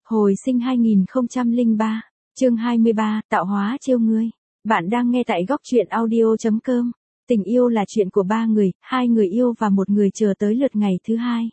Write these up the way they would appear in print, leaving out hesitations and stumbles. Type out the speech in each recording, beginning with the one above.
Hồi sinh 2003, chương 23, tạo hóa trêu ngươi. Bạn đang nghe tại góc truyện audio.com. Tình yêu là chuyện của ba người, hai người yêu và một người chờ tới lượt ngày thứ hai.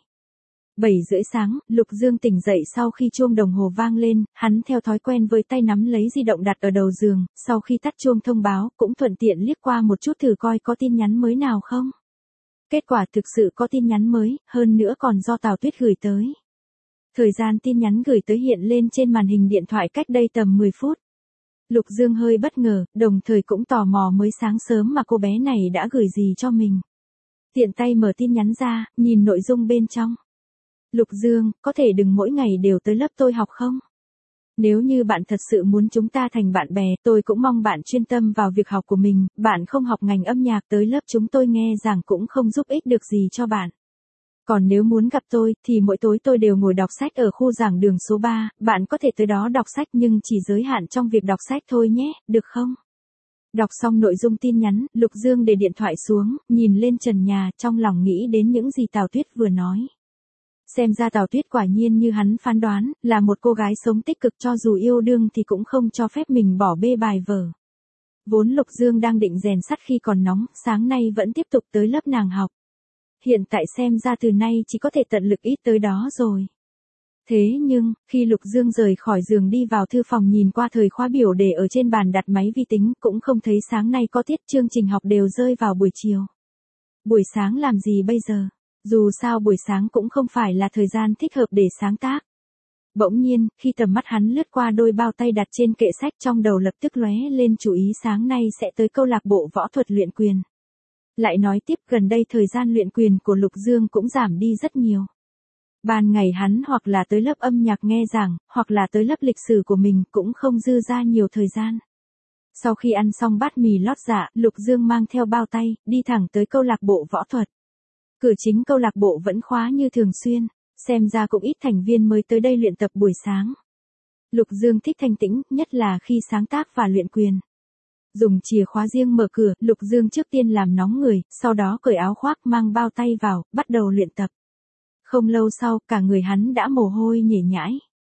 7:30 sáng, Lục Dương tỉnh dậy sau khi chuông đồng hồ vang lên, hắn theo thói quen với tay nắm lấy di động đặt ở đầu giường, sau khi tắt chuông thông báo, cũng thuận tiện liếc qua một chút thử coi có tin nhắn mới nào không. Kết quả thực sự có tin nhắn mới, hơn nữa còn do Tào Tuyết gửi tới. Thời gian tin nhắn gửi tới hiện lên trên màn hình điện thoại cách đây tầm 10 phút. Lục Dương hơi bất ngờ, đồng thời cũng tò mò mới sáng sớm mà cô bé này đã gửi gì cho mình. Tiện tay mở tin nhắn ra, nhìn nội dung bên trong. Lục Dương, có thể đừng mỗi ngày đều tới lớp tôi học không? Nếu như bạn thật sự muốn chúng ta thành bạn bè, tôi cũng mong bạn chuyên tâm vào việc học của mình, bạn không học ngành âm nhạc tới lớp chúng tôi nghe giảng cũng không giúp ích được gì cho bạn. Còn nếu muốn gặp tôi, thì mỗi tối tôi đều ngồi đọc sách ở khu giảng đường số 3, bạn có thể tới đó đọc sách nhưng chỉ giới hạn trong việc đọc sách thôi nhé, được không? Đọc xong nội dung tin nhắn, Lục Dương để điện thoại xuống, nhìn lên trần nhà, trong lòng nghĩ đến những gì Tào Tuyết vừa nói. Xem ra Tào Tuyết quả nhiên như hắn phán đoán, là một cô gái sống tích cực cho dù yêu đương thì cũng không cho phép mình bỏ bê bài vở. Vốn Lục Dương đang định rèn sắt khi còn nóng, sáng nay vẫn tiếp tục tới lớp nàng học. Hiện tại xem ra từ nay chỉ có thể tận lực ít tới đó rồi. Thế nhưng, khi Lục Dương rời khỏi giường đi vào thư phòng nhìn qua thời khóa biểu để ở trên bàn đặt máy vi tính cũng không thấy sáng nay có tiết chương trình học đều rơi vào buổi chiều. Buổi sáng làm gì bây giờ? Dù sao buổi sáng cũng không phải là thời gian thích hợp để sáng tác. Bỗng nhiên, khi tầm mắt hắn lướt qua đôi bao tay đặt trên kệ sách trong đầu lập tức lóe lên chú ý sáng nay sẽ tới câu lạc bộ võ thuật luyện quyền. Lại nói tiếp gần đây thời gian luyện quyền của Lục Dương cũng giảm đi rất nhiều. Ban ngày hắn hoặc là tới lớp âm nhạc nghe giảng, hoặc là tới lớp lịch sử của mình cũng không dư ra nhiều thời gian. Sau khi ăn xong bát mì lót dạ, Lục Dương mang theo bao tay, đi thẳng tới câu lạc bộ võ thuật. Cửa chính câu lạc bộ vẫn khóa như thường xuyên, xem ra cũng ít thành viên mới tới đây luyện tập buổi sáng. Lục Dương thích thanh tĩnh, nhất là khi sáng tác và luyện quyền. Dùng chìa khóa riêng mở cửa, Lục Dương trước tiên làm nóng người, sau đó cởi áo khoác mang bao tay vào, bắt đầu luyện tập. Không lâu sau, cả người hắn đã mồ hôi nhễ nhãi.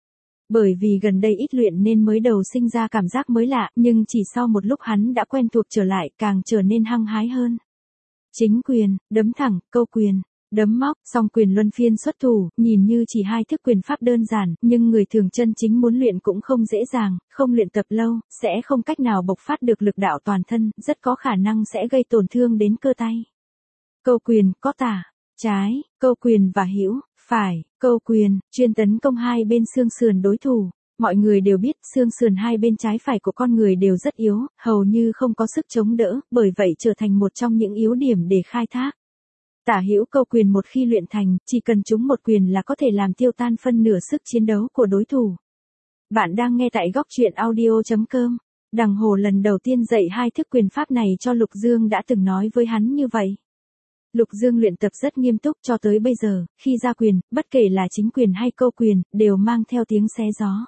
Bởi vì gần đây ít luyện nên mới đầu sinh ra cảm giác mới lạ, nhưng chỉ sau một lúc hắn đã quen thuộc trở lại, càng trở nên hăng hái hơn. Chính quyền, đấm thẳng, câu quyền, đấm móc, song quyền luân phiên xuất thủ, nhìn như chỉ hai thức quyền pháp đơn giản, nhưng người thường chân chính muốn luyện cũng không dễ dàng, không luyện tập lâu, sẽ không cách nào bộc phát được lực đạo toàn thân, rất có khả năng sẽ gây tổn thương đến cơ tay. Câu quyền, có tả, trái, câu quyền và hữu, phải, câu quyền, chuyên tấn công hai bên xương sườn đối thủ. Mọi người đều biết xương sườn hai bên trái phải của con người đều rất yếu, hầu như không có sức chống đỡ, bởi vậy trở thành một trong những yếu điểm để khai thác. Tả hữu câu quyền một khi luyện thành, chỉ cần trúng một quyền là có thể làm tiêu tan phân nửa sức chiến đấu của đối thủ. Bạn đang nghe tại góc truyện audio.com. Đằng Hồ lần đầu tiên dạy hai thức quyền pháp này cho Lục Dương đã từng nói với hắn như vậy. Lục Dương luyện tập rất nghiêm túc cho tới bây giờ, khi ra quyền, bất kể là chính quyền hay câu quyền, đều mang theo tiếng xé gió.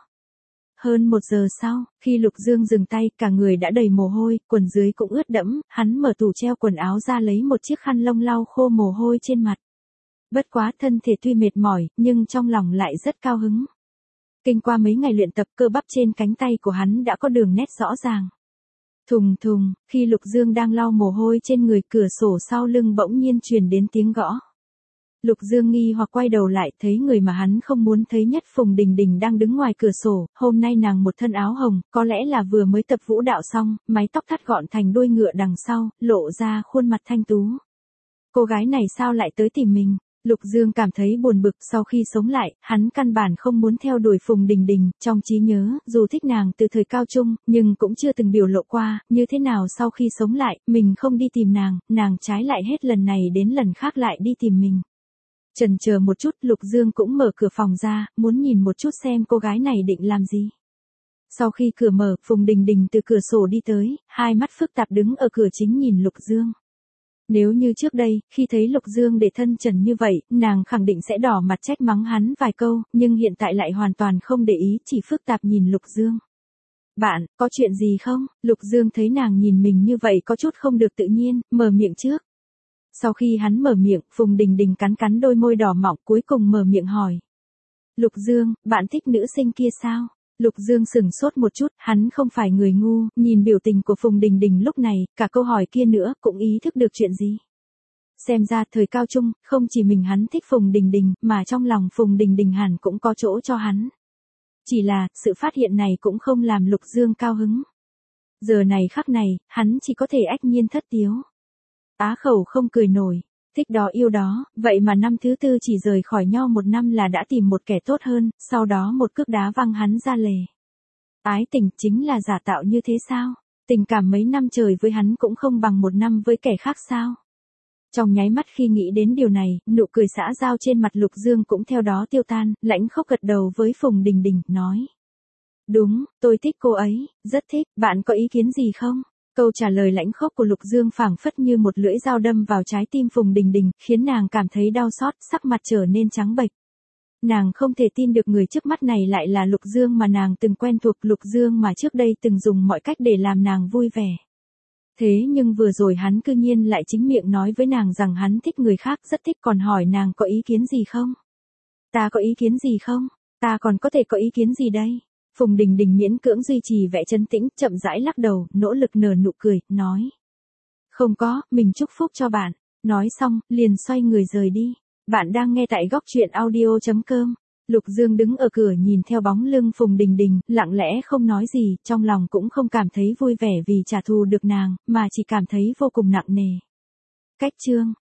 Hơn 1 giờ sau, khi Lục Dương dừng tay, cả người đã đầy mồ hôi, quần dưới cũng ướt đẫm, hắn mở tủ treo quần áo ra lấy một chiếc khăn lông lau khô mồ hôi trên mặt. Bất quá thân thể tuy mệt mỏi, nhưng trong lòng lại rất cao hứng. Kinh qua mấy ngày luyện tập cơ bắp trên cánh tay của hắn đã có đường nét rõ ràng. Thùng thùng, khi Lục Dương đang lau mồ hôi trên người cửa sổ sau lưng bỗng nhiên truyền đến tiếng gõ. Lục Dương nghi hoặc quay đầu lại thấy người mà hắn không muốn thấy nhất Phùng Đình Đình đang đứng ngoài cửa sổ, hôm nay nàng một thân áo hồng, có lẽ là vừa mới tập vũ đạo xong, mái tóc thắt gọn thành đuôi ngựa đằng sau, lộ ra khuôn mặt thanh tú. Cô gái này sao lại tới tìm mình? Lục Dương cảm thấy buồn bực sau khi sống lại, hắn căn bản không muốn theo đuổi Phùng Đình Đình, trong trí nhớ, dù thích nàng từ thời cao trung, nhưng cũng chưa từng biểu lộ qua, như thế nào sau khi sống lại, mình không đi tìm nàng trái lại hết lần này đến lần khác lại đi tìm mình. Chần chờ một chút, Lục Dương cũng mở cửa phòng ra, muốn nhìn một chút xem cô gái này định làm gì. Sau khi cửa mở, Phùng Đình Đình từ cửa sổ đi tới, hai mắt phức tạp đứng ở cửa chính nhìn Lục Dương. Nếu như trước đây, khi thấy Lục Dương để thân trần như vậy, nàng khẳng định sẽ đỏ mặt trách mắng hắn vài câu, nhưng hiện tại lại hoàn toàn không để ý, chỉ phức tạp nhìn Lục Dương. Bạn, có chuyện gì không? Lục Dương thấy nàng nhìn mình như vậy có chút không được tự nhiên, mở miệng trước. Sau khi hắn mở miệng, Phùng Đình Đình cắn cắn đôi môi đỏ mọng cuối cùng mở miệng hỏi. Lục Dương, bạn thích nữ sinh kia sao? Lục Dương sững sốt một chút, hắn không phải người ngu, nhìn biểu tình của Phùng Đình Đình lúc này, cả câu hỏi kia nữa cũng ý thức được chuyện gì. Xem ra thời cao trung, không chỉ mình hắn thích Phùng Đình Đình, mà trong lòng Phùng Đình Đình hẳn cũng có chỗ cho hắn. Chỉ là, sự phát hiện này cũng không làm Lục Dương cao hứng. Giờ này khắc này, hắn chỉ có thể ách nhiên thất tiếu. Á khẩu không cười nổi, thích đó yêu đó, vậy mà năm thứ tư chỉ rời khỏi nhau một năm là đã tìm một kẻ tốt hơn, sau đó một cước đá văng hắn ra lề. Ái tình chính là giả tạo như thế sao? Tình cảm mấy năm trời với hắn cũng không bằng một năm với kẻ khác sao? Trong nháy mắt khi nghĩ đến điều này, nụ cười xã giao trên mặt Lục Dương cũng theo đó tiêu tan, Lãnh Khốc gật đầu với Phùng Đình Đình, nói. Đúng, tôi thích cô ấy, rất thích, bạn có ý kiến gì không? Câu trả lời lãnh khốc của Lục Dương phảng phất như một lưỡi dao đâm vào trái tim Phùng Đình Đình, khiến nàng cảm thấy đau xót, sắc mặt trở nên trắng bệch. Nàng không thể tin được người trước mắt này lại là Lục Dương mà nàng từng quen thuộc, Lục Dương mà trước đây từng dùng mọi cách để làm nàng vui vẻ. Thế nhưng vừa rồi hắn cư nhiên lại chính miệng nói với nàng rằng hắn thích người khác, rất thích, còn hỏi nàng có ý kiến gì không? Ta có ý kiến gì không? Ta còn có thể có ý kiến gì đây? Phùng Đình Đình miễn cưỡng duy trì vẻ trấn tĩnh, chậm rãi lắc đầu, nỗ lực nở nụ cười, nói. Không có, mình chúc phúc cho bạn. Nói xong, liền xoay người rời đi. Bạn đang nghe tại góc truyện audio.com. Lục Dương đứng ở cửa nhìn theo bóng lưng Phùng Đình Đình, lặng lẽ không nói gì, trong lòng cũng không cảm thấy vui vẻ vì trả thù được nàng, mà chỉ cảm thấy vô cùng nặng nề. Cách chương